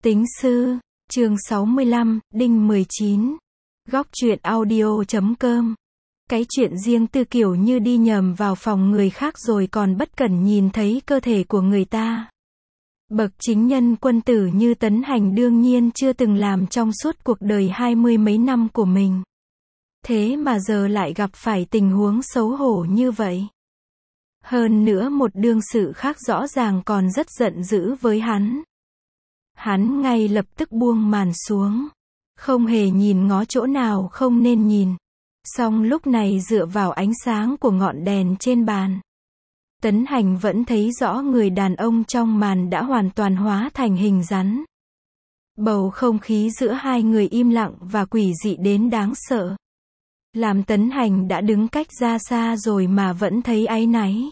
Tính sư, chương 65, đinh 19. Góc truyện audio.com. Cái chuyện riêng tư kiểu như đi nhầm vào phòng người khác rồi còn bất cẩn nhìn thấy cơ thể của người ta. Bậc chính nhân quân tử như Tấn Hành đương nhiên chưa từng làm trong suốt cuộc đời 20 mấy năm của mình. Thế mà giờ lại gặp phải tình huống xấu hổ như vậy. Hơn nữa một đương sự khác rõ ràng còn rất giận dữ với hắn. Hắn ngay lập tức buông màn xuống. Không hề nhìn ngó chỗ nào không nên nhìn. Song lúc này dựa vào ánh sáng của ngọn đèn trên bàn, Tấn Hành vẫn thấy rõ người đàn ông trong màn đã hoàn toàn hóa thành hình rắn. Bầu không khí giữa hai người im lặng và quỷ dị đến đáng sợ. Làm Tấn Hành đã đứng cách ra xa rồi mà vẫn thấy áy náy.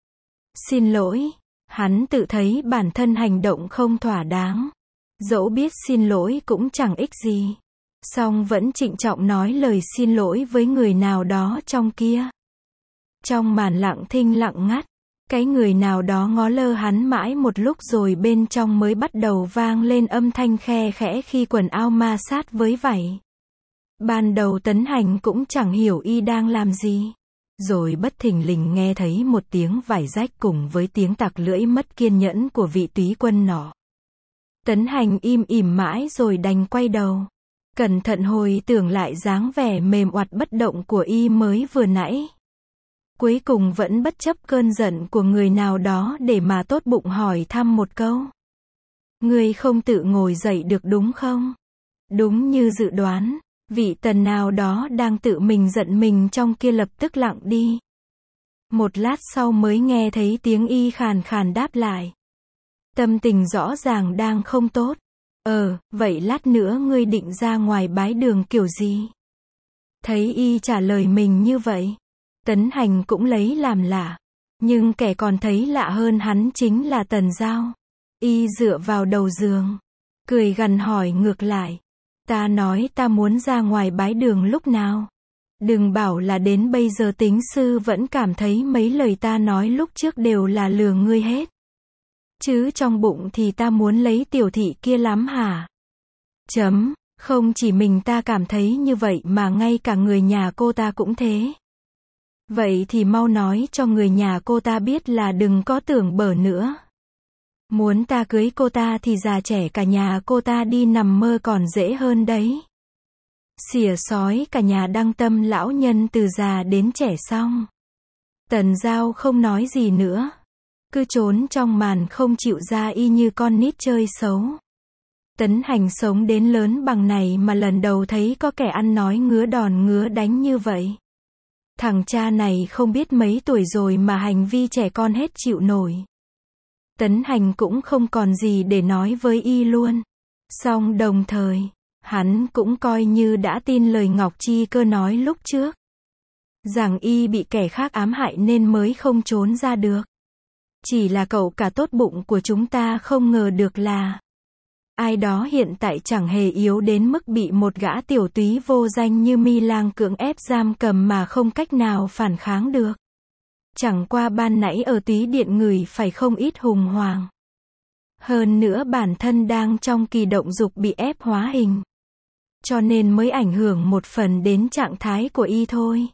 Xin lỗi, hắn tự thấy bản thân hành động không thỏa đáng. Dẫu biết xin lỗi cũng chẳng ích gì. Song vẫn trịnh trọng nói lời xin lỗi với người nào đó trong kia. Trong màn lặng thinh lặng ngắt, cái người nào đó ngó lơ hắn mãi một lúc rồi bên trong mới bắt đầu vang lên âm thanh khe khẽ khi quần áo ma sát với vảy. Ban đầu Tấn Hành cũng chẳng hiểu y đang làm gì. Rồi bất thình lình nghe thấy một tiếng vải rách cùng với tiếng tặc lưỡi mất kiên nhẫn của vị túy quân nọ. Tấn Hành im ỉm mãi rồi đành quay đầu. Cẩn thận hồi tưởng lại dáng vẻ mềm oặt bất động của y mới vừa nãy. Cuối cùng vẫn bất chấp cơn giận của người nào đó để mà tốt bụng hỏi thăm một câu. Ngươi không tự ngồi dậy được đúng không? Đúng như dự đoán, vị Tần nào đó đang tự mình giận mình trong kia lập tức lặng đi. Một lát sau mới nghe thấy tiếng y khàn khàn đáp lại. Tâm tình rõ ràng đang không tốt. Vậy lát nữa ngươi định ra ngoài bái đường kiểu gì? Thấy y trả lời mình như vậy, Tấn Hành cũng lấy làm lạ. Nhưng kẻ còn thấy lạ hơn hắn chính là Tần Giao. Y dựa vào đầu giường, cười gằn hỏi ngược lại. Ta nói ta muốn ra ngoài bái đường lúc nào? Đừng bảo là đến bây giờ tính sư vẫn cảm thấy mấy lời ta nói lúc trước đều là lừa ngươi hết. Chứ trong bụng thì ta muốn lấy tiểu thị kia lắm hả? Không chỉ mình ta cảm thấy như vậy mà ngay cả người nhà cô ta cũng thế. Vậy thì mau nói cho người nhà cô ta biết là đừng có tưởng bở nữa. Muốn ta cưới cô ta thì già trẻ cả nhà cô ta đi nằm mơ còn dễ hơn đấy. Xỉa xói cả nhà Đăng Tâm lão nhân từ già đến trẻ xong. Tần Giao không nói gì nữa. Cứ trốn trong màn không chịu ra y như con nít chơi xấu. Tấn Hành sống đến lớn bằng này mà lần đầu thấy có kẻ ăn nói ngứa đòn ngứa đánh như vậy. Thằng cha này không biết mấy tuổi rồi mà hành vi trẻ con hết chịu nổi. Tấn Hành cũng không còn gì để nói với y luôn. Song đồng thời, hắn cũng coi như đã tin lời Ngọc Chi Cơ nói lúc trước. Rằng y bị kẻ khác ám hại nên mới không trốn ra được. Chỉ là cậu cả tốt bụng của chúng ta không ngờ được là ai đó hiện tại chẳng hề yếu đến mức bị một gã tiểu túy vô danh như Mi Lang cưỡng ép giam cầm mà không cách nào phản kháng được. Chẳng qua ban nãy ở túy điện ngửi phải không ít hùng hoàng. Hơn nữa bản thân đang trong kỳ động dục bị ép hóa hình. Cho nên mới ảnh hưởng một phần đến trạng thái của y thôi.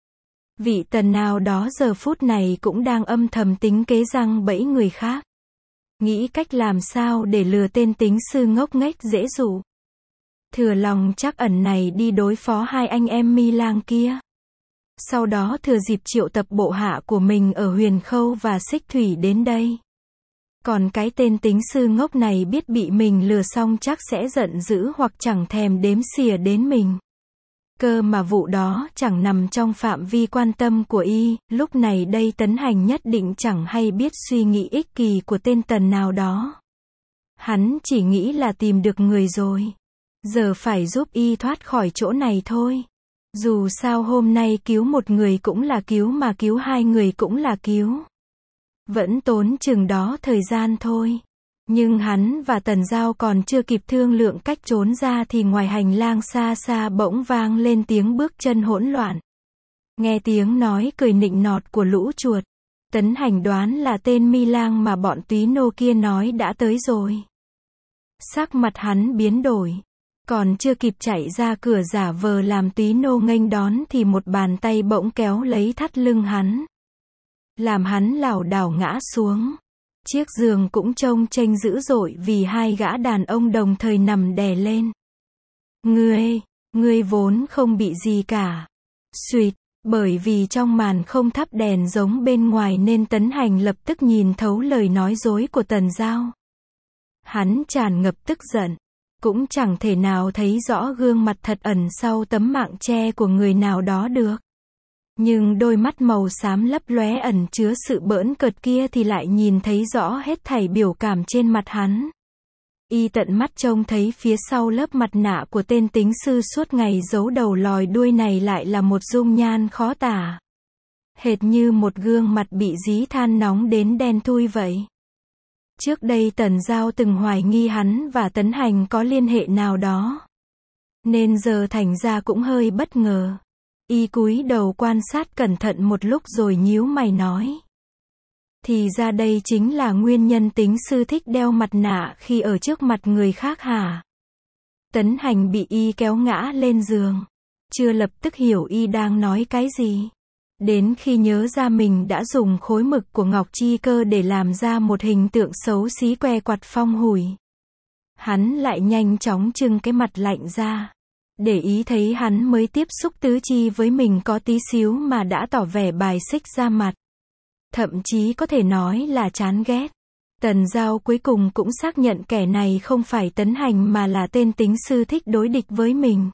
Vị Tần nào đó giờ phút này cũng đang âm thầm tính kế răng bẫy người khác. Nghĩ cách làm sao để lừa tên tính sư ngốc nghếch dễ dụ. Thừa lòng trắc ẩn này đi đối phó hai anh em Mi Lang kia. Sau đó thừa dịp triệu tập bộ hạ của mình ở Huyền Khâu và Xích Thủy đến đây. Còn cái tên tính sư ngốc này biết bị mình lừa xong chắc sẽ giận dữ hoặc chẳng thèm đếm xỉa đến mình. Cơ mà vụ đó chẳng nằm trong phạm vi quan tâm của y, lúc này đây Tấn Hành nhất định chẳng hay biết suy nghĩ ích kỷ của tên Tần nào đó. Hắn chỉ nghĩ là tìm được người rồi. Giờ phải giúp y thoát khỏi chỗ này thôi. Dù sao hôm nay cứu một người cũng là cứu mà cứu hai người cũng là cứu. Vẫn tốn chừng đó thời gian thôi. Nhưng hắn và Tần Giao còn chưa kịp thương lượng cách trốn ra thì ngoài hành lang xa xa bỗng vang lên tiếng bước chân hỗn loạn. Nghe tiếng nói cười nịnh nọt của lũ chuột, Tấn Hành đoán là tên Mi Lang mà bọn túy nô kia nói đã tới rồi. Sắc mặt hắn biến đổi. Còn chưa kịp chạy ra cửa giả vờ làm túy nô nghênh đón thì một bàn tay bỗng kéo lấy thắt lưng hắn. Làm hắn lảo đảo ngã xuống. Chiếc giường cũng chông chênh dữ dội vì hai gã đàn ông đồng thời nằm đè lên. Ngươi vốn không bị gì cả. Xuỵt, bởi vì trong màn không thắp đèn giống bên ngoài nên Tấn Hành lập tức nhìn thấu lời nói dối của Tần Giao. Hắn tràn ngập tức giận. Cũng chẳng thể nào thấy rõ gương mặt thật ẩn sau tấm mạng che của người nào đó được. Nhưng đôi mắt màu xám lấp lóe ẩn chứa sự bỡn cợt kia thì lại nhìn thấy rõ hết thảy biểu cảm trên mặt hắn. Y tận mắt trông thấy phía sau lớp mặt nạ của tên tính sư suốt ngày giấu đầu lòi đuôi này lại là một dung nhan khó tả. Hệt như một gương mặt bị dí than nóng đến đen thui vậy. Trước đây Tần Giao từng hoài nghi hắn và Tấn Hành có liên hệ nào đó. Nên giờ thành ra cũng hơi bất ngờ. Y cúi đầu quan sát cẩn thận một lúc rồi nhíu mày nói. Thì ra đây chính là nguyên nhân tính sư thích đeo mặt nạ khi ở trước mặt người khác hả? Tấn Hành bị Y kéo ngã lên giường. Chưa lập tức hiểu Y đang nói cái gì. Đến khi nhớ ra mình đã dùng khối mực của Ngọc Chi Cơ để làm ra một hình tượng xấu xí que quạt phong hủi. Hắn lại nhanh chóng trưng cái mặt lạnh ra. Để ý thấy hắn mới tiếp xúc tứ chi với mình có tí xíu mà đã tỏ vẻ bài xích ra mặt. Thậm chí có thể nói là chán ghét. Tần Giao cuối cùng cũng xác nhận kẻ này không phải Tấn Hành mà là tên tính sư thích đối địch với mình.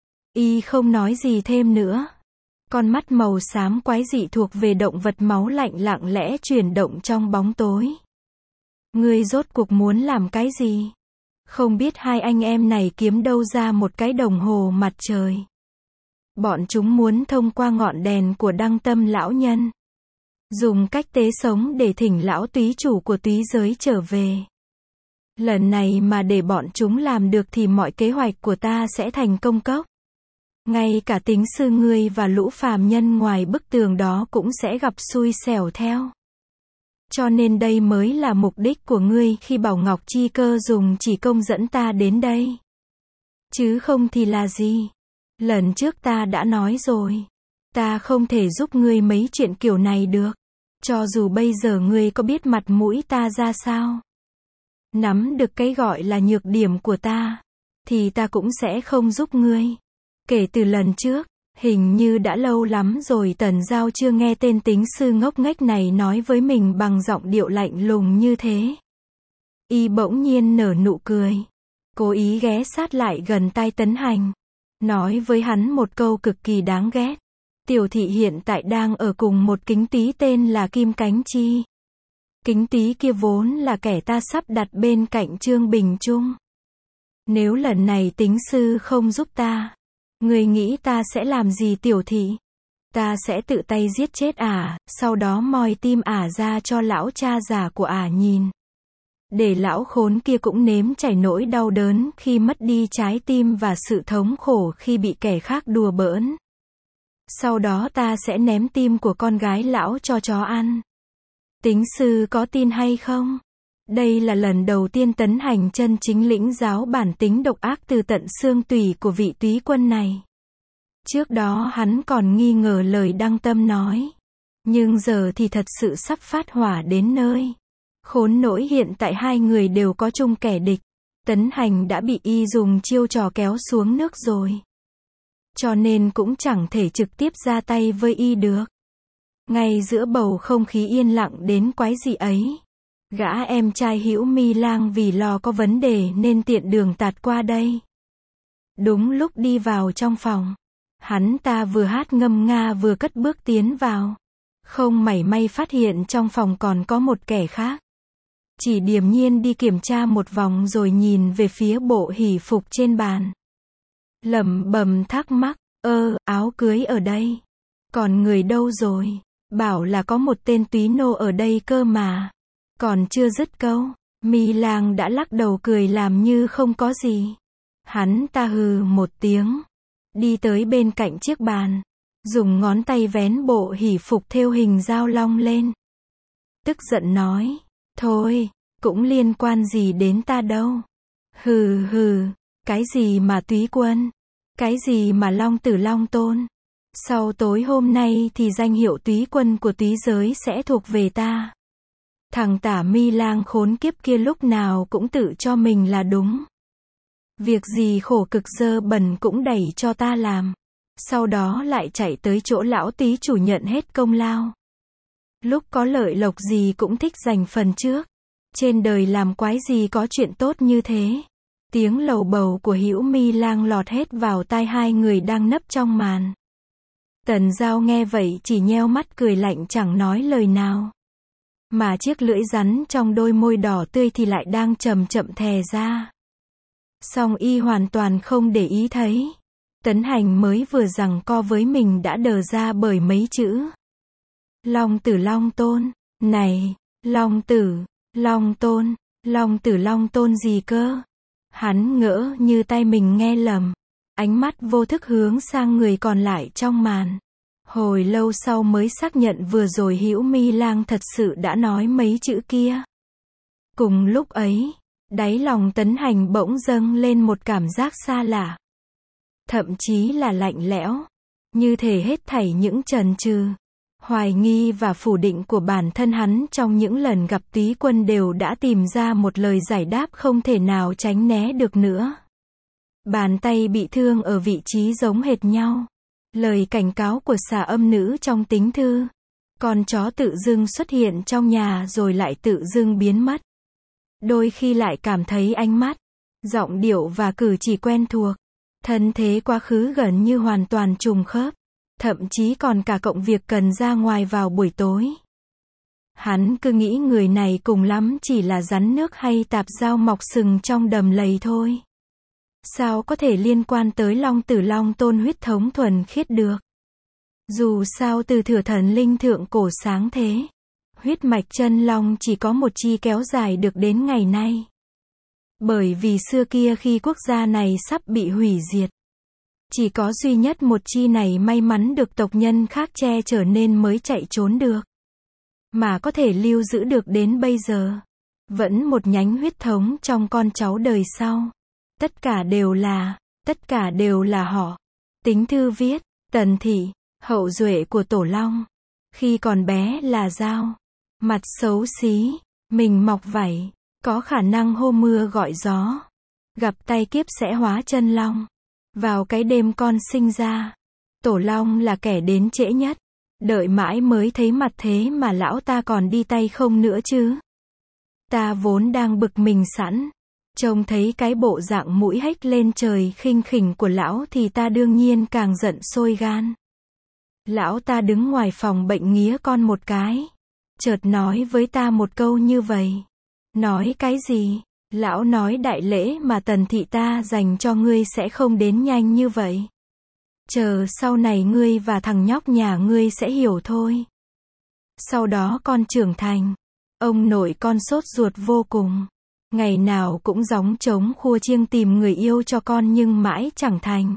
Y không nói gì thêm nữa. Con mắt màu xám quái dị thuộc về động vật máu lạnh lặng lẽ chuyển động trong bóng tối. Ngươi rốt cuộc muốn làm cái gì? Không biết hai anh em này kiếm đâu ra một cái đồng hồ mặt trời. Bọn chúng muốn thông qua ngọn đèn của Đăng Tâm lão nhân. Dùng cách tế sống để thỉnh lão túy chủ của túy giới trở về. Lần này mà để bọn chúng làm được thì mọi kế hoạch của ta sẽ thành công cốc. Ngay cả tính sư ngươi và lũ phàm nhân ngoài bức tường đó cũng sẽ gặp xui xẻo theo. Cho nên đây mới là mục đích của ngươi khi bảo Ngọc Chi Cơ dùng chỉ công dẫn ta đến đây. Chứ không thì là gì? Lần trước ta đã nói rồi. Ta không thể giúp ngươi mấy chuyện kiểu này được. Cho dù bây giờ ngươi có biết mặt mũi ta ra sao. Nắm được cái gọi là nhược điểm của ta. Thì ta cũng sẽ không giúp ngươi. Kể từ lần trước, hình như đã lâu lắm rồi Tần Giao chưa nghe tên tính sư ngốc nghếch này nói với mình bằng giọng điệu lạnh lùng như thế. Y bỗng nhiên nở nụ cười. Cố ý ghé sát lại gần tai Tấn Hành. Nói với hắn một câu cực kỳ đáng ghét. Tiểu thị hiện tại đang ở cùng một kính tí tên là Kim Cánh Chi. Kính tí kia vốn là kẻ ta sắp đặt bên cạnh Trương Bình Trung. Nếu lần này tính sư không giúp ta, ngươi nghĩ ta sẽ làm gì tiểu thị? Ta sẽ tự tay giết chết ả, sau đó moi tim ả ra cho lão cha già của ả nhìn. Để lão khốn kia cũng nếm trải nỗi đau đớn khi mất đi trái tim và sự thống khổ khi bị kẻ khác đùa bỡn. Sau đó ta sẽ ném tim của con gái lão cho chó ăn. Tính sư có tin hay không? Đây là lần đầu tiên Tấn Hành chân chính lĩnh giáo bản tính độc ác từ tận xương tủy của vị túy quân này. Trước đó hắn còn nghi ngờ lời Đăng Tâm nói. Nhưng giờ thì thật sự sắp phát hỏa đến nơi. Khốn nỗi hiện tại hai người đều có chung kẻ địch. Tấn Hành đã bị Y dùng chiêu trò kéo xuống nước rồi. Cho nên cũng chẳng thể trực tiếp ra tay với Y được. Ngay giữa bầu không khí yên lặng đến quái dị ấy. Gã em trai Hữu Mi Lang vì lo có vấn đề nên tiện đường tạt qua đây. Đúng lúc đi vào trong phòng. Hắn ta vừa hát ngâm nga vừa cất bước tiến vào. Không mảy may phát hiện trong phòng còn có một kẻ khác. Chỉ điềm nhiên đi kiểm tra một vòng rồi nhìn về phía bộ hỷ phục trên bàn. Lẩm bẩm thắc mắc, áo cưới ở đây. Còn người đâu rồi? Bảo là có một tên túy nô ở đây cơ mà. Còn chưa dứt câu, Mi Lang đã lắc đầu cười làm như không có gì. Hắn ta hừ một tiếng. Đi tới bên cạnh chiếc bàn. Dùng ngón tay vén bộ hỷ phục thêu hình dao long lên. Tức giận nói, thôi, cũng liên quan gì đến ta đâu. Hừ hừ, cái gì mà túy quân? Cái gì mà long tử long tôn? Sau tối hôm nay thì danh hiệu túy quân của túy giới sẽ thuộc về ta. Thằng Tả Mi Lang khốn kiếp kia lúc nào cũng tự cho mình là đúng. Việc gì khổ cực dơ bẩn cũng đẩy cho ta làm. Sau đó lại chạy tới chỗ lão tí chủ nhận hết công lao. Lúc có lợi lộc gì cũng thích giành phần trước. Trên đời làm quái gì có chuyện tốt như thế. Tiếng lầu bầu của Hữu Mi Lang lọt hết vào tai hai người đang nấp trong màn. Tần Giao nghe vậy chỉ nheo mắt cười lạnh chẳng nói lời nào. Mà chiếc lưỡi rắn trong đôi môi đỏ tươi thì lại đang chậm chậm thè ra. Song y hoàn toàn không để ý thấy. Tấn Hành mới vừa giằng co với mình đã đờ ra bởi mấy chữ. Long tử long tôn. Này, long tử, long tôn, long tử long tôn gì cơ? Hắn ngỡ như tai mình nghe lầm. Ánh mắt vô thức hướng sang người còn lại trong màn. Hồi lâu sau mới xác nhận vừa rồi Hữu Mi Lang thật sự đã nói mấy chữ kia. Cùng lúc ấy, đáy lòng Tấn Hành bỗng dâng lên một cảm giác xa lạ. Thậm chí là lạnh lẽo. Như thể hết thảy những chần chừ, hoài nghi và phủ định của bản thân hắn trong những lần gặp túy quân đều đã tìm ra một lời giải đáp không thể nào tránh né được nữa. Bàn tay bị thương ở vị trí giống hệt nhau. Lời cảnh cáo của xà âm nữ trong tính thư. Con chó tự dưng xuất hiện trong nhà rồi lại tự dưng biến mất. Đôi khi lại cảm thấy ánh mắt, giọng điệu và cử chỉ quen thuộc. Thân thế quá khứ gần như hoàn toàn trùng khớp. Thậm chí còn cả cộng việc cần ra ngoài vào buổi tối. Hắn cứ nghĩ người này cùng lắm chỉ là rắn nước hay tạp dao mọc sừng trong đầm lầy thôi. Sao có thể liên quan tới long tử long tôn huyết thống thuần khiết được? Dù sao từ Thừa Thần Linh thượng cổ sáng thế, huyết mạch chân long chỉ có một chi kéo dài được đến ngày nay. Bởi vì xưa kia khi quốc gia này sắp bị hủy diệt, chỉ có duy nhất một chi này may mắn được tộc nhân khác che chở nên mới chạy trốn được. Mà có thể lưu giữ được đến bây giờ. Vẫn một nhánh huyết thống trong con cháu đời sau. Tất cả đều là họ. Tính thư viết, Tần Thị, hậu duệ của Tổ Long. Khi còn bé là dao. Mặt xấu xí, mình mọc vảy, có khả năng hô mưa gọi gió. Gặp tay kiếp sẽ hóa chân long. Vào cái đêm con sinh ra, Tổ Long là kẻ đến trễ nhất. Đợi mãi mới thấy mặt thế mà lão ta còn đi tay không nữa chứ. Ta vốn đang bực mình sẵn. Trông thấy cái bộ dạng mũi hếch lên trời khinh khỉnh của lão thì ta đương nhiên càng giận sôi gan. Lão ta đứng ngoài phòng bệnh nghía con một cái. Chợt nói với ta một câu như vậy. Nói cái gì? Lão nói đại lễ mà Tần Thị ta dành cho ngươi sẽ không đến nhanh như vậy. Chờ sau này ngươi và thằng nhóc nhà ngươi sẽ hiểu thôi. Sau đó con trưởng thành. Ông nội con sốt ruột vô cùng. Ngày nào cũng gióng trống khua chiêng tìm người yêu cho con nhưng mãi chẳng thành.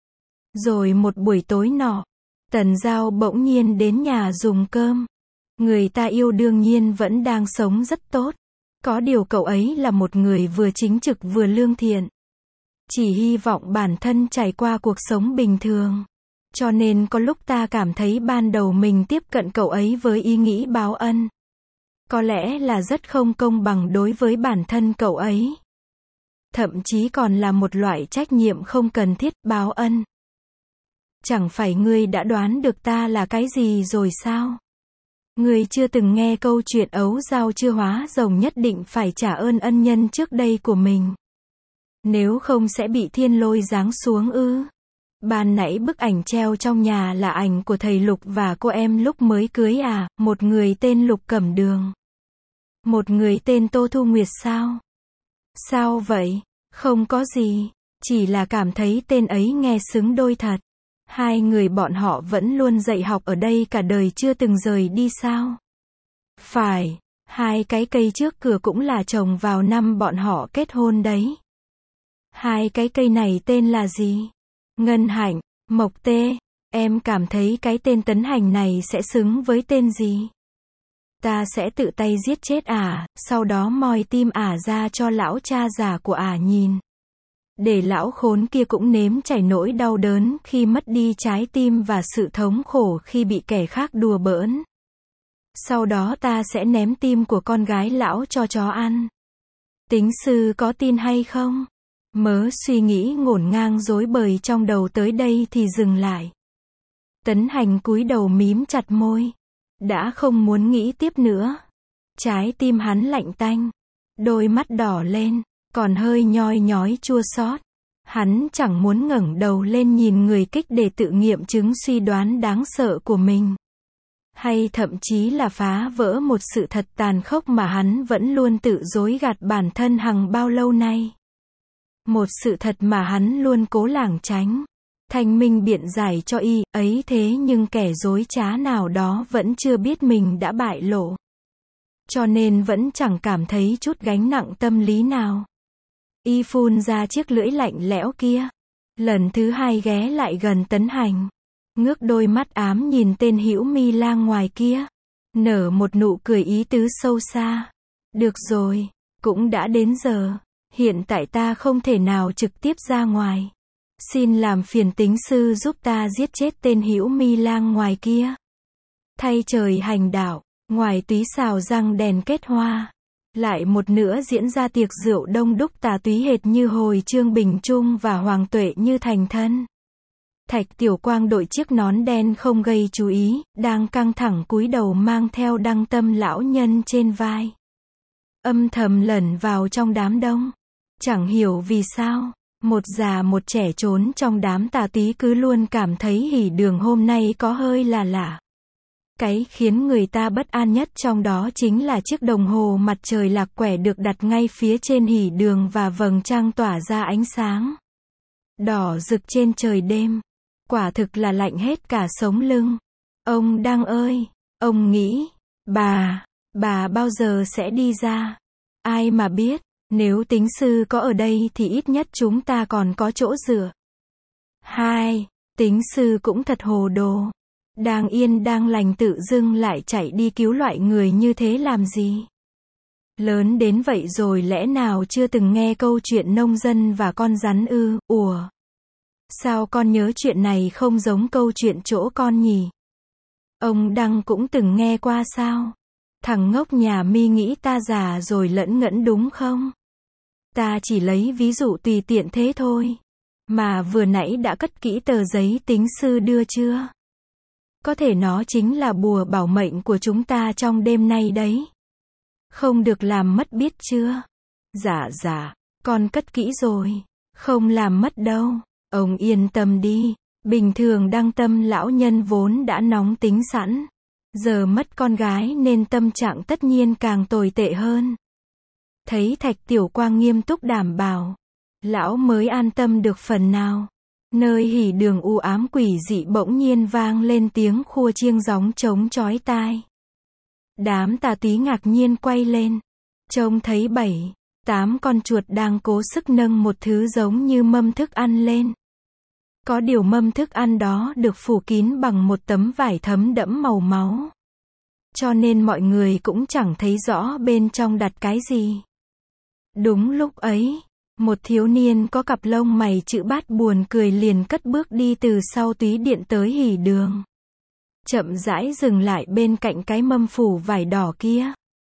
Rồi một buổi tối nọ, Tần Giao bỗng nhiên đến nhà dùng cơm. Người ta yêu đương nhiên vẫn đang sống rất tốt. Có điều cậu ấy là một người vừa chính trực vừa lương thiện. Chỉ hy vọng bản thân trải qua cuộc sống bình thường. Cho nên có lúc ta cảm thấy ban đầu mình tiếp cận cậu ấy với ý nghĩ báo ân. Có lẽ là rất không công bằng đối với bản thân cậu ấy. Thậm chí còn là một loại trách nhiệm không cần thiết báo ân. Chẳng phải ngươi đã đoán được ta là cái gì rồi sao? Ngươi chưa từng nghe câu chuyện ấu dao chưa hóa rồng nhất định phải trả ơn ân nhân trước đây của mình. Nếu không sẽ bị thiên lôi giáng xuống ư? Ban nãy bức ảnh treo trong nhà là ảnh của thầy Lục và cô em lúc mới cưới à, một người tên Lục Cẩm Đường. Một người tên Tô Thu Nguyệt sao? Sao vậy? Không có gì, chỉ là cảm thấy tên ấy nghe xứng đôi thật. Hai người bọn họ vẫn luôn dạy học ở đây cả đời chưa từng rời đi sao? Phải, hai cái cây trước cửa cũng là trồng vào năm bọn họ kết hôn đấy. Hai cái cây này tên là gì? Ngân Hạnh, Mộc Tê. Em cảm thấy cái tên Tấn Hành này sẽ xứng với tên gì? ta sẽ tự tay giết chết ả, sau đó moi tim ả ra cho lão cha già của ả nhìn. Để lão khốn kia cũng nếm trải nỗi đau đớn khi mất đi trái tim và sự thống khổ khi bị kẻ khác đùa bỡn. Sau đó ta sẽ ném tim của con gái lão cho chó ăn. Tính sư có tin hay không? Mớ suy nghĩ ngổn ngang rối bời trong đầu tới đây thì dừng lại. Tấn Hành cúi đầu mím chặt môi. Đã không muốn nghĩ tiếp nữa. Trái tim hắn lạnh tanh. Đôi mắt đỏ lên, còn hơi nhoi nhói chua xót. Hắn chẳng muốn ngẩng đầu lên nhìn người kích để tự nghiệm chứng suy đoán đáng sợ của mình. Hay thậm chí là phá vỡ một sự thật tàn khốc mà hắn vẫn luôn tự dối gạt bản thân hằng bao lâu nay. Một sự thật mà hắn luôn cố lảng tránh. Thanh minh biện giải cho y ấy, thế nhưng kẻ dối trá nào đó vẫn chưa biết mình đã bại lộ. Cho nên vẫn chẳng cảm thấy chút gánh nặng tâm lý nào. Y phun ra chiếc lưỡi lạnh lẽo kia. Lần thứ hai ghé lại gần Tấn Hành. Ngước đôi mắt ám nhìn tên hữu mi lang ngoài kia. Nở một nụ cười ý tứ sâu xa. Được rồi, cũng đã đến giờ. Hiện tại ta không thể nào trực tiếp ra ngoài. Xin làm phiền tính sư giúp ta giết chết tên hữu mi lang ngoài kia. Thay trời hành đạo, ngoài túy xào răng đèn kết hoa. Lại một nữa diễn ra tiệc rượu đông đúc tà túy hệt như hồi Trương Bình Trung và Hoàng Tuệ như thành thân. Thạch Tiểu Quang đội chiếc nón đen không gây chú ý, đang căng thẳng cúi đầu mang theo Đăng Tâm lão nhân trên vai. Âm thầm lẩn vào trong đám đông. Chẳng hiểu vì sao, một già một trẻ trốn trong đám tà túy cứ luôn cảm thấy hỉ đường hôm nay có hơi là lạ. Cái khiến người ta bất an nhất trong đó chính là chiếc đồng hồ mặt trời lạc quẻ được đặt ngay phía trên hỉ đường và vầng trăng tỏa ra ánh sáng đỏ rực trên trời đêm. Quả thực là lạnh hết cả sống lưng. Ông Đăng ơi, ông nghĩ, bà bao giờ sẽ đi ra? Ai mà biết, nếu tính sư có ở đây thì ít nhất chúng ta còn có chỗ dựa. Hai, tính sư cũng thật hồ đồ. Đang yên đang lành tự dưng lại chạy đi cứu loại người như thế làm gì? Lớn đến vậy rồi lẽ nào chưa từng nghe câu chuyện nông dân và con rắn ư? Ủa? Sao con nhớ chuyện này không giống câu chuyện chỗ con nhỉ? Ông Đăng cũng từng nghe qua sao? Thằng ngốc nhà mi nghĩ ta già rồi lẫn ngẫn đúng không? Ta chỉ lấy ví dụ tùy tiện thế thôi. Mà vừa nãy đã cất kỹ tờ giấy tính sư đưa chưa? Có thể nó chính là bùa bảo mệnh của chúng ta trong đêm nay đấy. Không được làm mất biết chưa? Dạ, con cất kỹ rồi. Không làm mất đâu. Ông yên tâm đi. Bình thường Đăng Tâm lão nhân vốn đã nóng tính sẵn. Giờ mất con gái nên tâm trạng tất nhiên càng tồi tệ hơn. Thấy Thạch Tiểu Quang nghiêm túc đảm bảo. Lão mới an tâm được phần nào. Nơi hỉ đường u ám quỷ dị bỗng nhiên vang lên tiếng khua chiêng gióng trống chói tai. Đám tà túy ngạc nhiên quay lên. Trông thấy 7-8 con chuột đang cố sức nâng một thứ giống như mâm thức ăn lên. Có điều mâm thức ăn đó được phủ kín bằng một tấm vải thấm đẫm màu máu. Cho nên mọi người cũng chẳng thấy rõ bên trong đặt cái gì. Đúng lúc ấy, một thiếu niên có cặp lông mày chữ bát buồn cười liền cất bước đi từ sau túy điện tới hỉ đường. Chậm rãi dừng lại bên cạnh cái mâm phủ vải đỏ kia.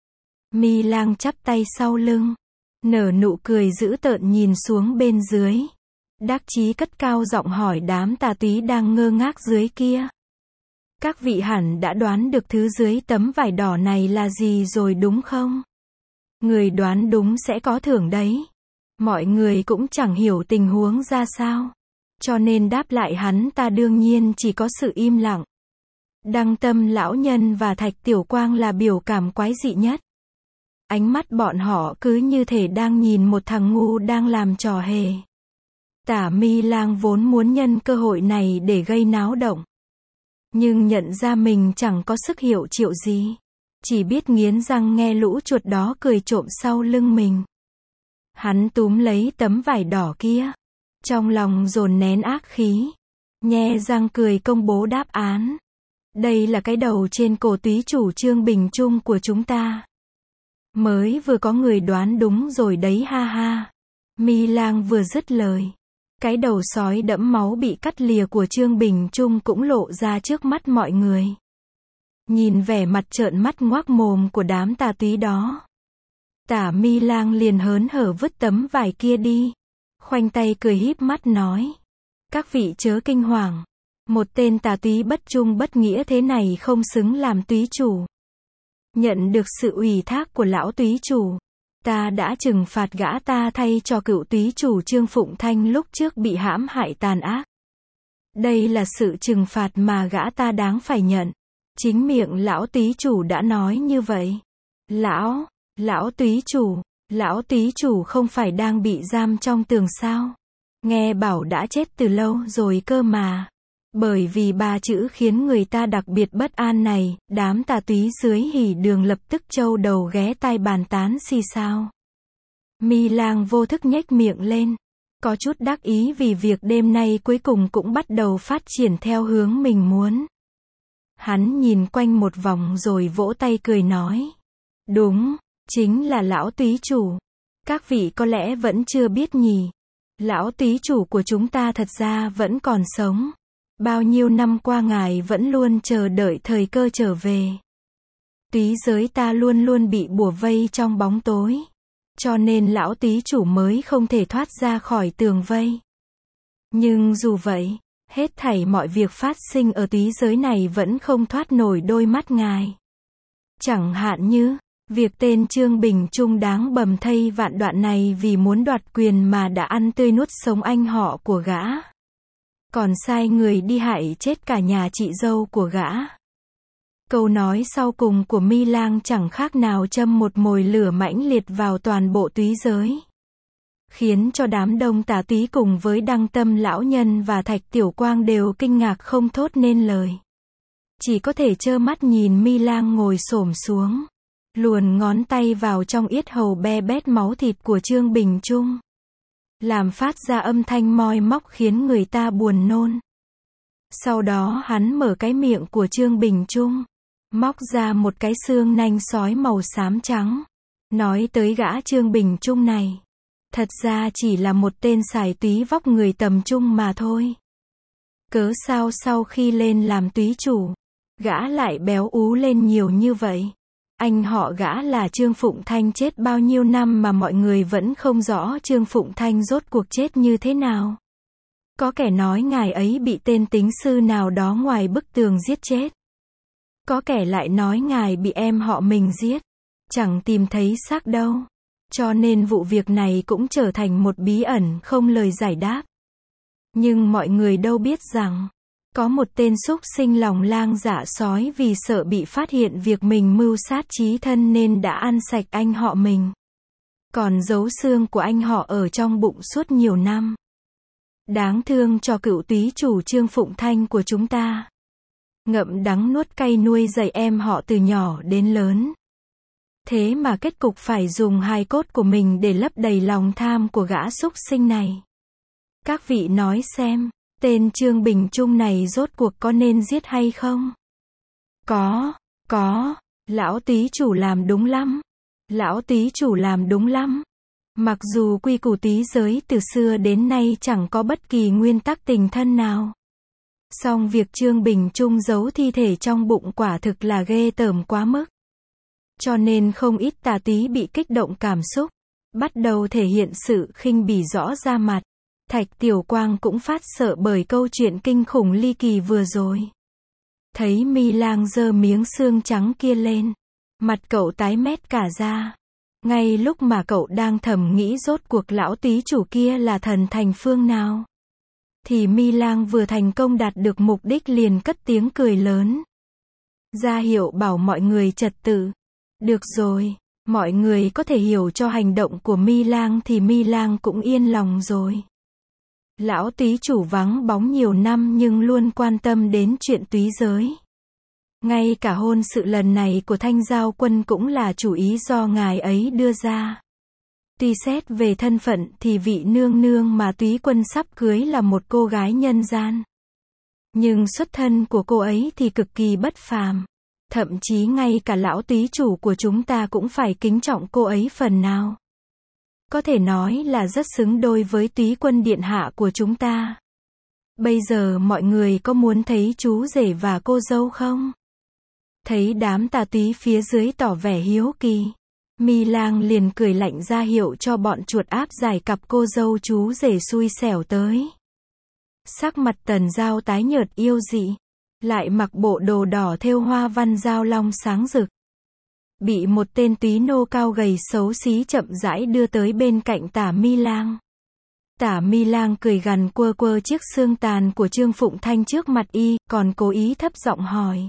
Mi Lang chắp tay sau lưng, nở nụ cười dữ tợn nhìn xuống bên dưới. Đắc chí cất cao giọng hỏi đám tà túy đang ngơ ngác dưới kia. Các vị hẳn đã đoán được thứ dưới tấm vải đỏ này là gì rồi đúng không? Người đoán đúng sẽ có thưởng đấy. Mọi người cũng chẳng hiểu tình huống ra sao. Cho nên đáp lại hắn ta đương nhiên chỉ có sự im lặng. Đăng Tâm lão nhân và Thạch Tiểu Quang là biểu cảm quái dị nhất. Ánh mắt bọn họ cứ như thể đang nhìn một thằng ngu đang làm trò hề. Tả Mi Lang vốn muốn nhân cơ hội này để gây náo động. Nhưng nhận ra mình chẳng có sức hiệu triệu gì. Chỉ biết nghiến răng nghe lũ chuột đó cười trộm sau lưng mình. Hắn túm lấy tấm vải đỏ kia. Trong lòng dồn nén ác khí. Nhe răng cười công bố đáp án. Đây là cái đầu trên cổ túy chủ Trương Bình Trung của chúng ta. Mới vừa có người đoán đúng rồi đấy ha ha. Mi Lang vừa dứt lời. Cái đầu sói đẫm máu bị cắt lìa của Trương Bình Trung cũng lộ ra trước mắt mọi người. Nhìn vẻ mặt trợn mắt ngoác mồm của đám tà túy đó. Tả Mi Lang liền hớn hở vứt tấm vải kia đi. Khoanh tay cười híp mắt nói. Các vị chớ kinh hoàng. Một tên tà túy bất trung bất nghĩa thế này không xứng làm túy chủ. Nhận được sự ủy thác của lão túy chủ, ta đã trừng phạt gã ta thay cho cựu túy chủ Trương Phụng Thanh lúc trước bị hãm hại tàn ác. Đây là sự trừng phạt mà gã ta đáng phải nhận. Chính miệng lão túy chủ đã nói như vậy. Lão túy chủ không phải đang bị giam trong tường sao? Nghe bảo đã chết từ lâu rồi cơ mà. Bởi vì ba chữ khiến người ta đặc biệt bất an này, đám tà túy dưới hỉ đường lập tức trâu đầu ghé tai bàn tán xì xào. Mi Lang vô thức nhếch miệng lên, có chút đắc ý vì việc đêm nay cuối cùng cũng bắt đầu phát triển theo hướng mình muốn. Hắn nhìn quanh một vòng rồi vỗ tay cười nói. Đúng, chính là lão túy chủ. Các vị có lẽ vẫn chưa biết nhỉ. Lão túy chủ của chúng ta thật ra vẫn còn sống. Bao nhiêu năm qua ngài vẫn luôn chờ đợi thời cơ trở về. Túy giới ta luôn luôn bị bủa vây trong bóng tối. Cho nên lão túy chủ mới không thể thoát ra khỏi tường vây. Nhưng dù vậy, hết thảy mọi việc phát sinh ở túy giới này vẫn không thoát nổi đôi mắt ngài. Chẳng hạn như, việc tên Trương Bình Trung đáng bầm thây vạn đoạn này vì muốn đoạt quyền mà đã ăn tươi nuốt sống anh họ của gã. Còn sai người đi hại chết cả nhà chị dâu của gã. Câu nói sau cùng của Mi Lang chẳng khác nào châm một mồi lửa mãnh liệt vào toàn bộ túy giới. Khiến cho đám đông tà túy cùng với Đăng Tâm lão nhân và Thạch Tiểu Quang đều kinh ngạc không thốt nên lời. Chỉ có thể trơ mắt nhìn Mi Lang ngồi xổm xuống, luồn ngón tay vào trong yết hầu be bét máu thịt của Trương Bình Trung. Làm phát ra âm thanh moi móc khiến người ta buồn nôn. Sau đó hắn mở cái miệng của Trương Bình Trung, móc ra một cái xương nanh sói màu xám trắng. Nói tới gã Trương Bình Trung này, thật ra chỉ là một tên xài túy vóc người tầm trung mà thôi. Cớ sao sau khi lên làm túy chủ, gã lại béo ú lên nhiều như vậy? Anh họ gã là Trương Phụng Thanh chết bao nhiêu năm mà mọi người vẫn không rõ Trương Phụng Thanh rốt cuộc chết như thế nào. Có kẻ nói ngài ấy bị tên tính sư nào đó ngoài bức tường giết chết. Có kẻ lại nói ngài bị em họ mình giết. Chẳng tìm thấy xác đâu. Cho nên vụ việc này cũng trở thành một bí ẩn không lời giải đáp. Nhưng mọi người đâu biết rằng, có một tên súc sinh lòng lang dạ sói vì sợ bị phát hiện việc mình mưu sát chí thân nên đã ăn sạch anh họ mình. Còn giấu xương của anh họ ở trong bụng suốt nhiều năm. Đáng thương cho cựu túy chủ Trương Phụng Thanh của chúng ta. Ngậm đắng nuốt cay nuôi dạy em họ từ nhỏ đến lớn. Thế mà kết cục phải dùng hài cốt của mình để lấp đầy lòng tham của gã súc sinh này. Các vị nói xem, tên Trương Bình Trung này rốt cuộc có nên giết hay không? Có, lão túy chủ làm đúng lắm. Lão túy chủ làm đúng lắm. Mặc dù quy củ túy giới từ xưa đến nay chẳng có bất kỳ nguyên tắc tình thân nào. Song việc Trương Bình Trung giấu thi thể trong bụng quả thực là ghê tởm quá mức. Cho nên không ít tà túy bị kích động cảm xúc, bắt đầu thể hiện sự khinh bỉ rõ ra mặt. Thạch Tiểu Quang cũng phát sợ bởi câu chuyện kinh khủng ly kỳ vừa rồi. Thấy Mi Lang giơ miếng xương trắng kia lên, mặt cậu tái mét cả da. Ngay lúc mà cậu đang thầm nghĩ rốt cuộc lão túy chủ kia là thần thành phương nào, thì Mi Lang vừa thành công đạt được mục đích liền cất tiếng cười lớn, ra hiệu bảo mọi người trật tự. Được rồi, mọi người có thể hiểu cho hành động của Mi Lang thì Mi Lang cũng yên lòng rồi. Lão túy chủ vắng bóng nhiều năm nhưng luôn quan tâm đến chuyện túy giới. Ngay cả hôn sự lần này của Thanh Giao Quân cũng là chủ ý do ngài ấy đưa ra. Tuy xét về thân phận thì vị nương nương mà túy quân sắp cưới là một cô gái nhân gian. Nhưng xuất thân của cô ấy thì cực kỳ bất phàm. Thậm chí ngay cả lão túy chủ của chúng ta cũng phải kính trọng cô ấy phần nào. Có thể nói là rất xứng đôi với túy quân điện hạ của chúng ta. Bây giờ mọi người có muốn thấy chú rể và cô dâu không? Thấy đám tà túy phía dưới tỏ vẻ hiếu kỳ, Mi Lang liền cười lạnh ra hiệu cho bọn chuột áp giải cặp cô dâu chú rể xui xẻo tới. Sắc mặt Tần Giao tái nhợt yêu dị, lại mặc bộ đồ đỏ thêu hoa văn dao long sáng rực. Bị một tên túy nô cao gầy xấu xí chậm rãi đưa tới bên cạnh Tả Mi Lang. Tả Mi Lang cười gằn quơ quơ chiếc xương tàn của Trương Phụng Thanh trước mặt y, còn cố ý thấp giọng hỏi.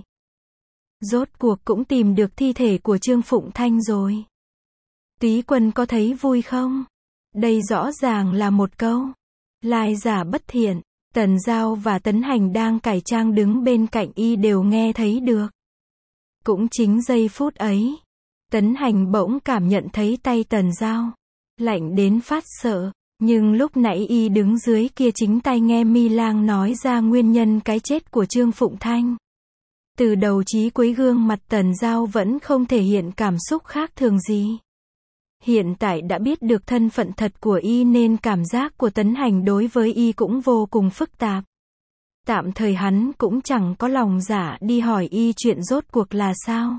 Rốt cuộc cũng tìm được thi thể của Trương Phụng Thanh rồi. Túy quân có thấy vui không? Đây rõ ràng là một câu lai giả bất thiện. Tần Giao và Tấn Hành đang cải trang đứng bên cạnh y đều nghe thấy được. Cũng chính giây phút ấy, Tấn Hành bỗng cảm nhận thấy tay Tần Giao lạnh đến phát sợ, nhưng lúc nãy y đứng dưới kia chính tay nghe Mi Lang nói ra nguyên nhân cái chết của Trương Phụng Thanh. Từ đầu chí cuối gương mặt Tần Giao vẫn không thể hiện cảm xúc khác thường gì. Hiện tại đã biết được thân phận thật của y nên cảm giác của Tấn Hành đối với y cũng vô cùng phức tạp. Tạm thời hắn cũng chẳng có lòng dạ đi hỏi y chuyện rốt cuộc là sao.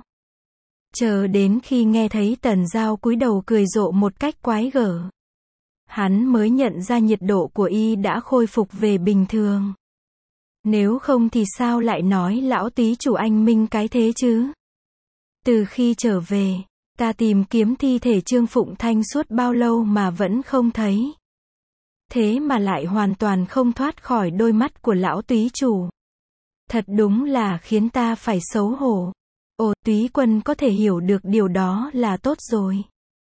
Chờ đến khi nghe thấy Tần Giao cúi đầu cười rộ một cách quái gở, hắn mới nhận ra nhiệt độ của y đã khôi phục về bình thường. Nếu không thì sao lại nói lão túy chủ anh minh cái thế chứ? Từ khi trở về, ta tìm kiếm thi thể Trương Phụng Thanh suốt bao lâu mà vẫn không thấy. Thế mà lại hoàn toàn không thoát khỏi đôi mắt của lão túy chủ. Thật đúng là khiến ta phải xấu hổ. Ồ, túy quân có thể hiểu được điều đó là tốt rồi.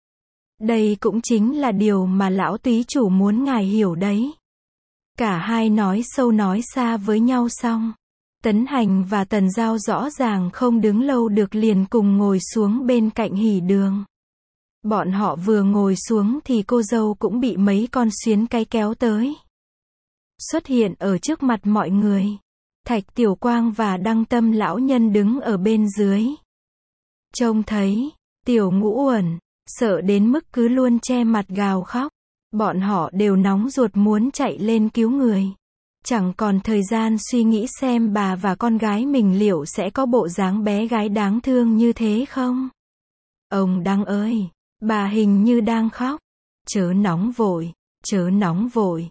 Đây cũng chính là điều mà lão túy chủ muốn ngài hiểu đấy. Cả hai nói sâu nói xa với nhau xong, Tấn Hành và Tần Giao rõ ràng không đứng lâu được liền cùng ngồi xuống bên cạnh hỉ đường. Bọn họ vừa ngồi xuống thì cô dâu cũng bị mấy con xuyến cái kéo tới. Xuất hiện ở trước mặt mọi người. Thạch Tiểu Quang và Đăng Tâm lão nhân đứng ở bên dưới. Trông thấy Tiểu Ngũ Uẩn sợ đến mức cứ luôn che mặt gào khóc. Bọn họ đều nóng ruột muốn chạy lên cứu người. Chẳng còn thời gian suy nghĩ xem bà và con gái mình liệu sẽ có bộ dáng bé gái đáng thương như thế không? Ông Đăng ơi, bà hình như đang khóc. Chớ nóng vội, chớ nóng vội.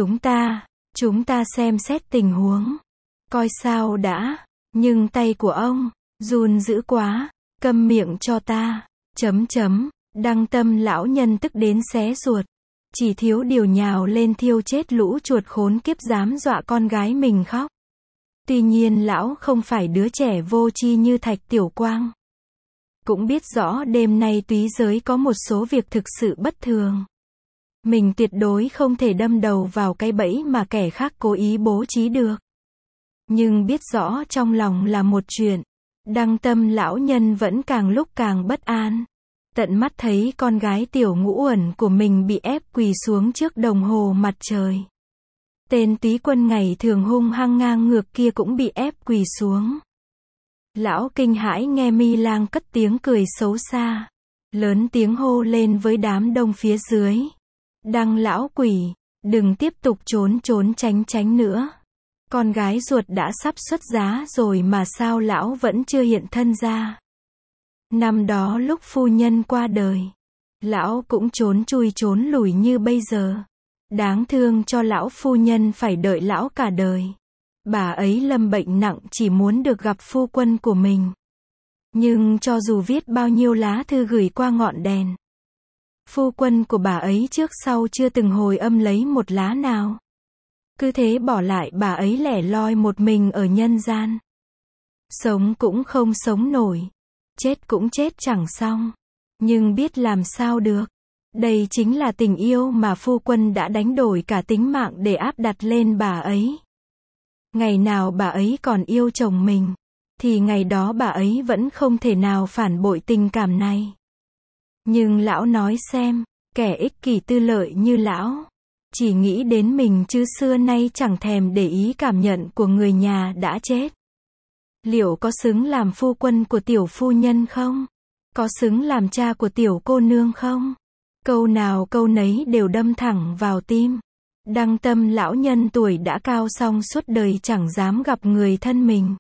Chúng ta xem xét tình huống. Coi sao đã. Nhưng tay của ông run dữ quá. Câm miệng cho ta. Đăng Tâm lão nhân tức đến xé ruột. Chỉ thiếu điều nhào lên thiêu chết lũ chuột khốn kiếp dám dọa con gái mình khóc. Tuy nhiên lão không phải đứa trẻ vô tri như Thạch Tiểu Quang. Cũng biết rõ đêm nay túy giới có một số việc thực sự bất thường. Mình tuyệt đối không thể đâm đầu vào cái bẫy mà kẻ khác cố ý bố trí được. Nhưng biết rõ trong lòng là một chuyện. Đăng Tâm lão nhân vẫn càng lúc càng bất an. Tận mắt thấy con gái Tiểu Ngũ Uẩn của mình bị ép quỳ xuống trước đồng hồ mặt trời. Tên túy quân ngày thường hung hăng ngang ngược kia cũng bị ép quỳ xuống. Lão kinh hãi nghe Mi Lang cất tiếng cười xấu xa. Lớn tiếng hô lên với đám đông phía dưới. Đăng lão quỷ, đừng tiếp tục trốn tránh nữa. Con gái ruột đã sắp xuất giá rồi mà sao lão vẫn chưa hiện thân ra. Năm đó lúc phu nhân qua đời, lão cũng trốn chui trốn lùi như bây giờ. Đáng thương cho lão phu nhân phải đợi lão cả đời. Bà ấy lâm bệnh nặng chỉ muốn được gặp phu quân của mình. Nhưng cho dù viết bao nhiêu lá thư gửi qua ngọn đèn, phu quân của bà ấy trước sau chưa từng hồi âm lấy một lá nào. Cứ thế bỏ lại bà ấy lẻ loi một mình ở nhân gian. Sống cũng không sống nổi. Chết cũng chết chẳng xong. Nhưng biết làm sao được. Đây chính là tình yêu mà phu quân đã đánh đổi cả tính mạng để áp đặt lên bà ấy. Ngày nào bà ấy còn yêu chồng mình, thì ngày đó bà ấy vẫn không thể nào phản bội tình cảm này. Nhưng lão nói xem, kẻ ích kỷ tư lợi như lão, chỉ nghĩ đến mình chứ xưa nay chẳng thèm để ý cảm nhận của người nhà đã chết. Liệu có xứng làm phu quân của tiểu phu nhân không? Có xứng làm cha của tiểu cô nương không? Câu nào câu nấy đều đâm thẳng vào tim. Đăng Tâm lão nhân tuổi đã cao song suốt đời chẳng dám gặp người thân mình.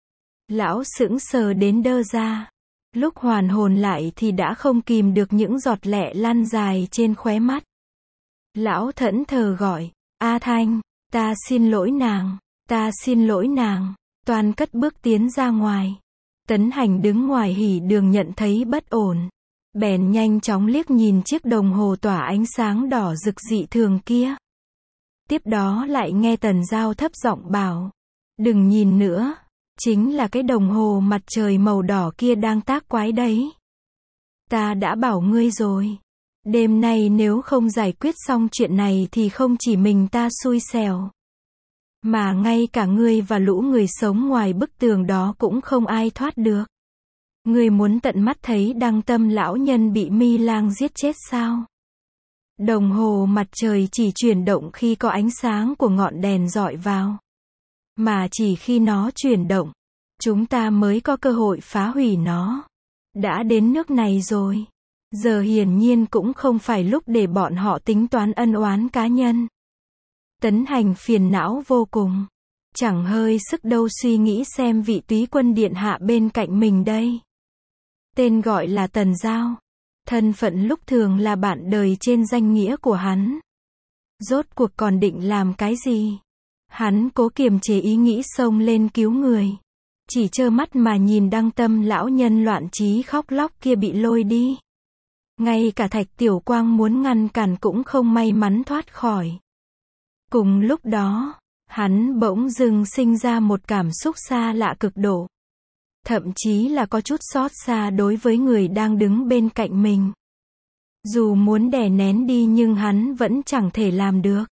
Lão sững sờ đến đơ ra. Lúc hoàn hồn lại thì đã không kìm được những giọt lệ lăn dài trên khóe mắt. Lão thẫn thờ gọi, A Thanh, ta xin lỗi nàng, ta xin lỗi nàng. Toan cất bước tiến ra ngoài. Tấn Hành đứng ngoài hỉ đường nhận thấy bất ổn. Bèn nhanh chóng liếc nhìn chiếc đồng hồ tỏa ánh sáng đỏ rực dị thường kia. Tiếp đó lại nghe Tần Giao thấp giọng bảo, đừng nhìn nữa, chính là cái đồng hồ mặt trời màu đỏ kia đang tác quái đấy. Ta đã bảo ngươi rồi. Đêm nay nếu không giải quyết xong chuyện này thì không chỉ mình ta xui xẻo, mà ngay cả ngươi và lũ người sống ngoài bức tường đó cũng không ai thoát được. Ngươi muốn tận mắt thấy Đăng Tâm lão nhân bị Mi Lang giết chết sao? Đồng hồ mặt trời chỉ chuyển động khi có ánh sáng của ngọn đèn rọi vào. Mà chỉ khi nó chuyển động, chúng ta mới có cơ hội phá hủy nó. Đã đến nước này rồi. Giờ hiển nhiên cũng không phải lúc để bọn họ tính toán ân oán cá nhân. Tấn Hành phiền não vô cùng. Chẳng hơi sức đâu suy nghĩ xem vị túy quân điện hạ bên cạnh mình đây. Tên gọi là Tần Giao. Thân phận lúc thường là bạn đời trên danh nghĩa của hắn. Rốt cuộc còn định làm cái gì? Hắn cố kiềm chế ý nghĩ xông lên cứu người. Chỉ trơ mắt mà nhìn Đăng Tâm lão nhân loạn trí khóc lóc kia bị lôi đi. Ngay cả Thạch Tiểu Quang muốn ngăn cản cũng không may mắn thoát khỏi. Cùng lúc đó, hắn bỗng dưng sinh ra một cảm xúc xa lạ cực độ. Thậm chí là có chút xót xa đối với người đang đứng bên cạnh mình. Dù muốn đè nén đi nhưng hắn vẫn chẳng thể làm được.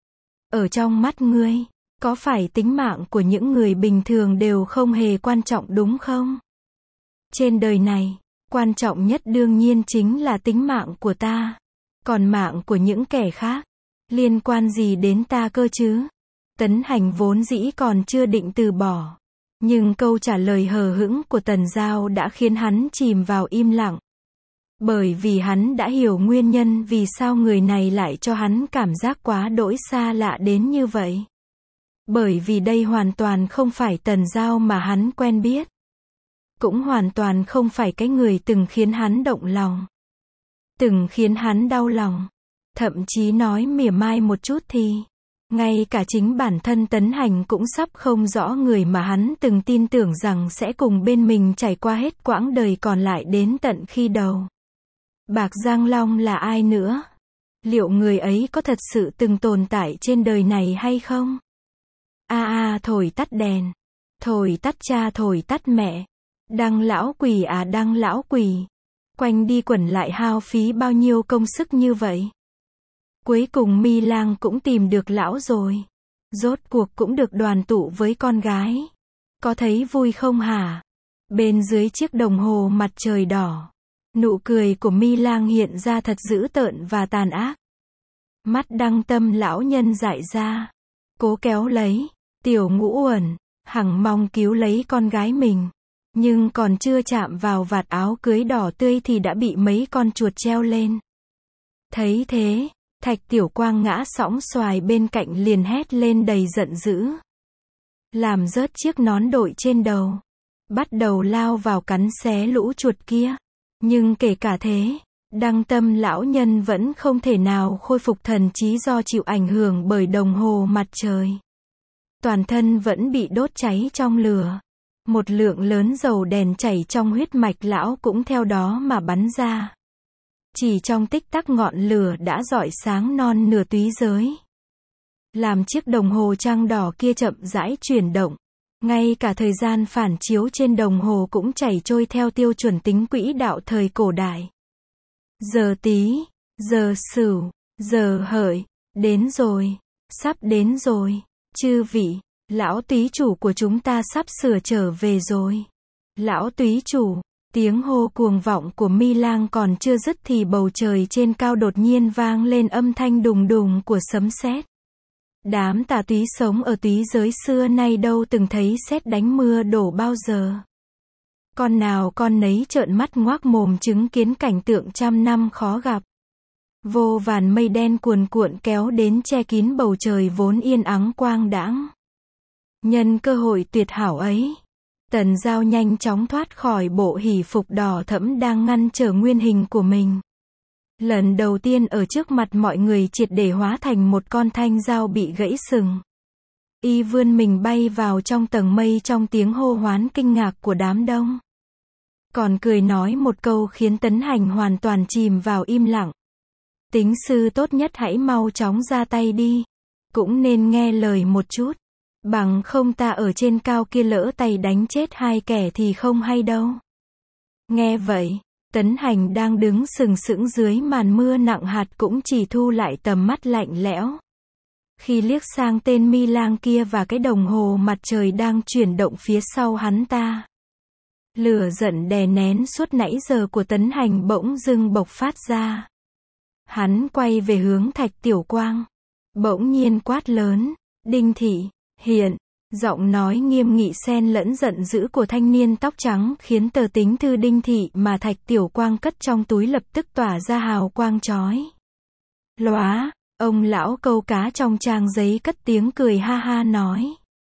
Ở trong mắt ngươi, có phải tính mạng của những người bình thường đều không hề quan trọng đúng không? Trên đời này, quan trọng nhất đương nhiên chính là tính mạng của ta. Còn mạng của những kẻ khác, liên quan gì đến ta cơ chứ? Tấn Hành vốn dĩ còn chưa định từ bỏ. Nhưng câu trả lời hờ hững của Tần Giao đã khiến hắn chìm vào im lặng. Bởi vì hắn đã hiểu nguyên nhân vì sao người này lại cho hắn cảm giác quá đỗi xa lạ đến như vậy. Bởi vì đây hoàn toàn không phải Tần Giao mà hắn quen biết. Cũng hoàn toàn không phải cái người từng khiến hắn động lòng. Từng khiến hắn đau lòng. Thậm chí nói mỉa mai một chút thì ngay cả chính bản thân Tấn Hành cũng sắp không rõ người mà hắn từng tin tưởng rằng sẽ cùng bên mình trải qua hết quãng đời còn lại đến tận khi đầu. Bạc Giang Long là ai nữa? Liệu người ấy có thật sự từng tồn tại trên đời này hay không? Thổi tắt đèn. Thổi tắt cha, thổi tắt mẹ. Đăng lão quỷ à, Đăng lão quỷ. Quanh đi quẩn lại hao phí bao nhiêu công sức như vậy. Cuối cùng Mi Lang cũng tìm được lão rồi. Rốt cuộc cũng được đoàn tụ với con gái. Có thấy vui không hả? Bên dưới chiếc đồng hồ mặt trời đỏ, nụ cười của Mi Lang hiện ra thật dữ tợn và tàn ác. Mắt Đăng Tâm lão nhân dại ra, cố kéo lấy Tiểu Ngũ Uẩn, hằng mong cứu lấy con gái mình. Nhưng còn chưa chạm vào vạt áo cưới đỏ tươi thì đã bị mấy con chuột treo lên. Thấy thế, Thạch Tiểu Quang ngã sõng xoài bên cạnh liền hét lên đầy giận dữ. Làm rớt chiếc nón đội trên đầu. Bắt đầu lao vào cắn xé lũ chuột kia. Nhưng kể cả thế, Đăng Tâm lão nhân vẫn không thể nào khôi phục thần trí do chịu ảnh hưởng bởi đồng hồ mặt trời. Toàn thân vẫn bị đốt cháy trong lửa. Một lượng lớn dầu đèn chảy trong huyết mạch lão cũng theo đó mà bắn ra. Chỉ trong tích tắc ngọn lửa đã rọi sáng non nửa túy giới. Làm chiếc đồng hồ trăng đỏ kia chậm rãi chuyển động. Ngay cả thời gian phản chiếu trên đồng hồ cũng chảy trôi theo tiêu chuẩn tính quỹ đạo thời cổ đại. Giờ Tý, giờ Sửu, giờ Hợi, đến rồi, sắp đến rồi. Chư vị, lão túy chủ của chúng ta sắp sửa trở về rồi. Lão túy chủ, Tiếng hô cuồng vọng của Mi Lang còn chưa dứt thì bầu trời trên cao đột nhiên vang lên âm thanh đùng đùng của sấm sét. Đám tà túy sống ở túy giới xưa nay đâu từng thấy sét đánh mưa đổ bao giờ. Con nào con nấy trợn mắt ngoác mồm chứng kiến cảnh tượng trăm năm khó gặp. Vô vàn mây đen cuồn cuộn kéo đến che kín bầu trời vốn yên ắng quang đãng. Nhân cơ hội tuyệt hảo ấy, Tần Giao nhanh chóng thoát khỏi bộ hỷ phục đỏ thẫm đang ngăn trở nguyên hình của mình. Lần đầu tiên ở trước mặt mọi người triệt để hóa thành một con thanh dao bị gãy sừng. Y vươn mình bay vào trong tầng mây trong tiếng hô hoán kinh ngạc của đám đông. Còn cười nói một câu khiến Tấn Hành hoàn toàn chìm vào im lặng. Tính sư tốt nhất hãy mau chóng ra tay đi. Cũng nên nghe lời một chút. Bằng không ta ở trên cao kia lỡ tay đánh chết hai kẻ thì không hay đâu. Nghe vậy, Tấn Hành đang đứng sừng sững dưới màn mưa nặng hạt cũng chỉ thu lại tầm mắt lạnh lẽo. Khi liếc sang tên Mi Lang kia và cái đồng hồ mặt trời đang chuyển động phía sau hắn ta. Lửa giận đè nén suốt nãy giờ của Tấn Hành bỗng dưng bộc phát ra. Hắn quay về hướng Thạch Tiểu Quang. Bỗng nhiên quát lớn, Đinh Thị, hiện. Giọng nói nghiêm nghị xen lẫn giận dữ của thanh niên tóc trắng khiến tờ tính thư Đinh Thị mà Thạch Tiểu Quang cất trong túi lập tức tỏa ra hào quang chói lóa. Ông lão câu cá trong trang giấy cất tiếng cười ha ha nói.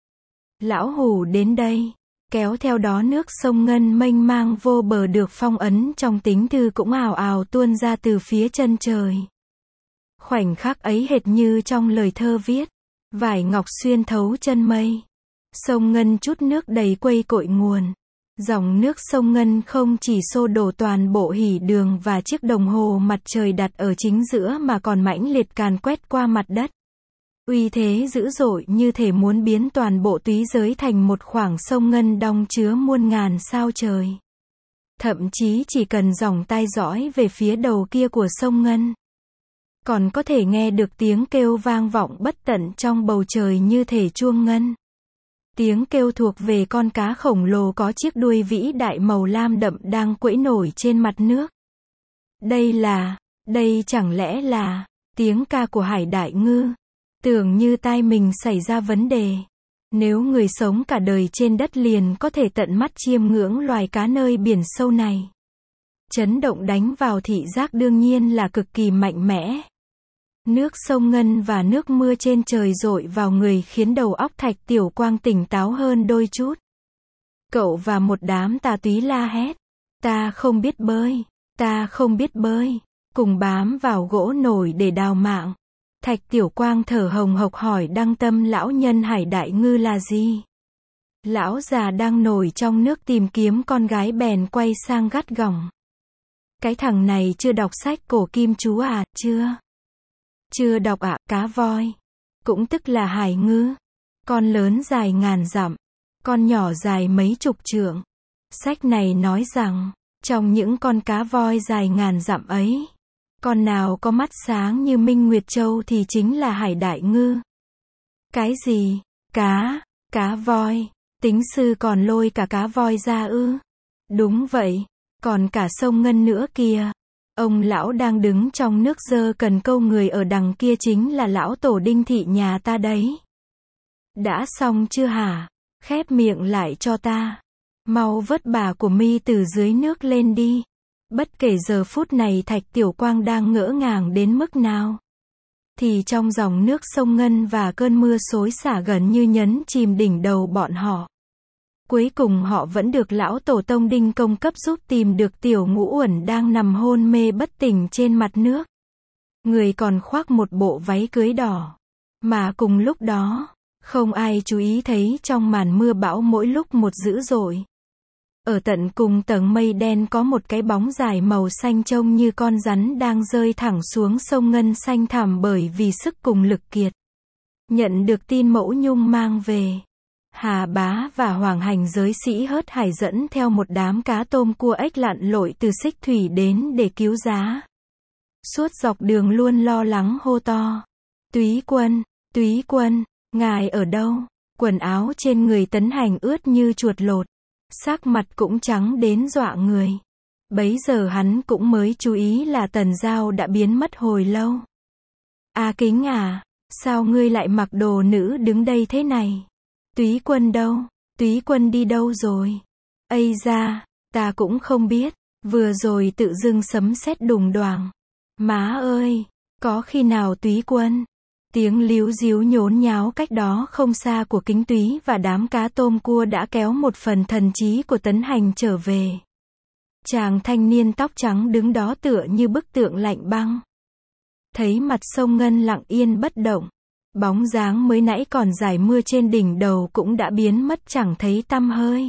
Lão hủ đến đây. Kéo theo đó nước sông Ngân mênh mang vô bờ được phong ấn trong tính thư cũng ào ào tuôn ra từ phía chân trời. Khoảnh khắc ấy hệt như trong lời thơ viết. Vải ngọc xuyên thấu chân mây. Sông Ngân chút nước đầy quây cội nguồn. Dòng nước sông Ngân không chỉ xô đổ toàn bộ hỷ đường và chiếc đồng hồ mặt trời đặt ở chính giữa mà còn mãnh liệt càn quét qua mặt đất. Uy thế dữ dội như thể muốn biến toàn bộ túy giới thành một khoảng sông Ngân đong chứa muôn ngàn sao trời. Thậm chí chỉ cần dòng tai dõi về phía đầu kia của sông Ngân. Còn có thể nghe được tiếng kêu vang vọng bất tận trong bầu trời như thể chuông ngân. Tiếng kêu thuộc về con cá khổng lồ có chiếc đuôi vĩ đại màu lam đậm đang quẫy nổi trên mặt nước. Đây chẳng lẽ là tiếng ca của hải đại ngư? Tưởng như tai mình xảy ra vấn đề. Nếu người sống cả đời trên đất liền có thể tận mắt chiêm ngưỡng loài cá nơi biển sâu này. Chấn động đánh vào thị giác đương nhiên là cực kỳ mạnh mẽ. Nước sông Ngân và nước mưa trên trời dội vào người khiến đầu óc Thạch Tiểu Quang tỉnh táo hơn đôi chút. Cậu và một đám tà túy la hét. Ta không biết bơi. Ta không biết bơi. Cùng bám vào gỗ nổi để đào mạng. Thạch Tiểu Quang thở hồng hộc hỏi Đăng Tâm lão nhân hải đại ngư là gì? Lão già đang nổi trong nước tìm kiếm con gái bèn quay sang gắt gỏng. Cái thằng này chưa đọc sách cổ kim chú à, chưa đọc ạ, cá voi. Cũng tức là hải ngư. Con lớn dài ngàn dặm. Con nhỏ dài mấy chục trượng. Sách này nói rằng, trong những con cá voi dài ngàn dặm ấy, con nào có mắt sáng như Minh Nguyệt Châu thì chính là hải đại ngư. Cái gì? Cá voi. Tính sư còn lôi cả cá voi ra ư? Đúng vậy. Còn cả sông Ngân nữa kìa. Ông lão đang đứng trong nước giơ cần câu người ở đằng kia chính là lão tổ Đinh Thị nhà ta đấy. Đã xong chưa hả? Khép miệng lại cho ta. Mau vớt bà của mi từ dưới nước lên đi. Bất kể giờ phút này Thạch Tiểu Quang đang ngỡ ngàng đến mức nào. Thì trong dòng nước sông Ngân và cơn mưa xối xả gần như nhấn chìm đỉnh đầu bọn họ. Cuối cùng họ vẫn được lão tổ tông Đinh Công cấp giúp tìm được Tiểu Ngũ Uẩn đang nằm hôn mê bất tỉnh trên mặt nước. Người còn khoác một bộ váy cưới đỏ. Mà cùng lúc đó, không ai chú ý thấy trong màn mưa bão mỗi lúc một dữ dội. Ở tận cùng tầng mây đen có một cái bóng dài màu xanh trông như con rắn đang rơi thẳng xuống sông Ngân xanh thẳm bởi vì sức cùng lực kiệt. Nhận được tin Mẫu Nhung mang về. Hà Bá và Hoàng Hành giới sĩ hớt hải dẫn theo một đám cá tôm cua ếch lặn lội từ Xích Thủy đến để cứu giá. Suốt dọc đường luôn lo lắng hô to. Túy quân, ngài ở đâu? Quần áo trên người Tấn Hành ướt như chuột lột. Sắc mặt cũng trắng đến dọa người. Bấy giờ hắn cũng mới chú ý là Tần Giao đã biến mất hồi lâu. A Kính à, sao ngươi lại mặc đồ nữ đứng đây thế này? Túy Quân đâu? Túy Quân đi đâu rồi? Ây da, ta cũng không biết, vừa rồi tự dưng sấm sét đùng đoàng. Má ơi, có khi nào Túy Quân? Tiếng líu díu nhốn nháo cách đó không xa của Kính Túy và đám cá tôm cua đã kéo một phần thần trí của Tấn Hành trở về. Chàng thanh niên tóc trắng đứng đó tựa như bức tượng lạnh băng. Thấy mặt sông Ngân lặng yên bất động. Bóng dáng mới nãy còn giải mưa trên đỉnh đầu cũng đã biến mất chẳng thấy tăm hơi.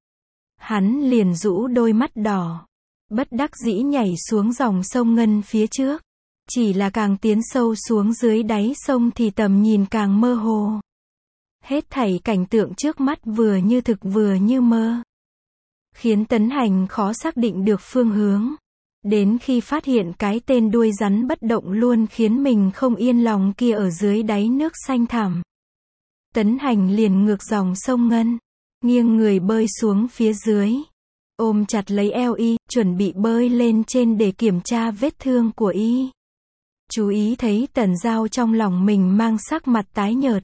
Hắn liền rũ đôi mắt đỏ. Bất đắc dĩ nhảy xuống dòng sông Ngân phía trước. Chỉ là càng tiến sâu xuống dưới đáy sông thì tầm nhìn càng mơ hồ. Hết thảy cảnh tượng trước mắt vừa như thực vừa như mơ. Khiến Tấn Hành khó xác định được phương hướng. Đến khi phát hiện cái tên đuôi rắn bất động luôn khiến mình không yên lòng kia ở dưới đáy nước xanh thẳm. Tấn Hành liền ngược dòng sông Ngân, nghiêng người bơi xuống phía dưới, ôm chặt lấy eo y, chuẩn bị bơi lên trên để kiểm tra vết thương của y. Chú ý thấy Tần Giao trong lòng mình mang sắc mặt tái nhợt.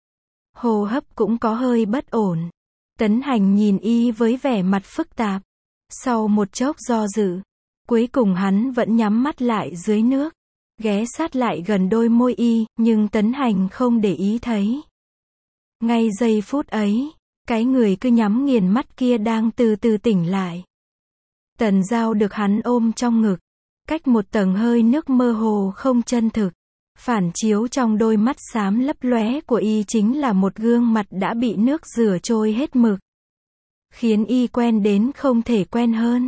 Hô hấp cũng có hơi bất ổn. Tấn Hành nhìn y với vẻ mặt phức tạp. Sau một chốc do dự, cuối cùng hắn vẫn nhắm mắt lại dưới nước, ghé sát lại gần đôi môi y, nhưng Tấn Hành không để ý thấy. Ngay giây phút ấy, cái người cứ nhắm nghiền mắt kia đang từ từ tỉnh lại. Tần Giao được hắn ôm trong ngực, cách một tầng hơi nước mơ hồ không chân thực, phản chiếu trong đôi mắt xám lấp lóe của y chính là một gương mặt đã bị nước rửa trôi hết mực, khiến y quen đến không thể quen hơn.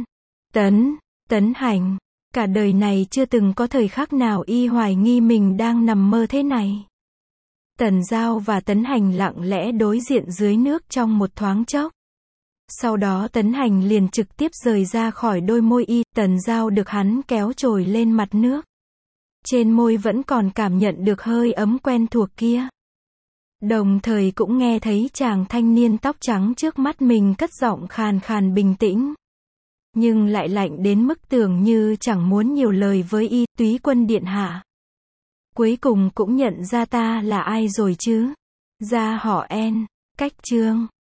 Tấn Hành, cả đời này chưa từng có thời khắc nào y hoài nghi mình đang nằm mơ thế này. Tần Giao và Tấn Hành lặng lẽ đối diện dưới nước trong một thoáng chốc. Sau đó Tấn Hành liền trực tiếp rời ra khỏi đôi môi y, Tần Giao được hắn kéo trồi lên mặt nước. Trên môi vẫn còn cảm nhận được hơi ấm quen thuộc kia. Đồng thời cũng nghe thấy chàng thanh niên tóc trắng trước mắt mình cất giọng khàn khàn bình tĩnh. Nhưng lại lạnh đến mức tưởng như chẳng muốn nhiều lời với y, Túy Quân điện hạ. Cuối cùng cũng nhận ra ta là ai rồi chứ? Gia họ En, cách chương.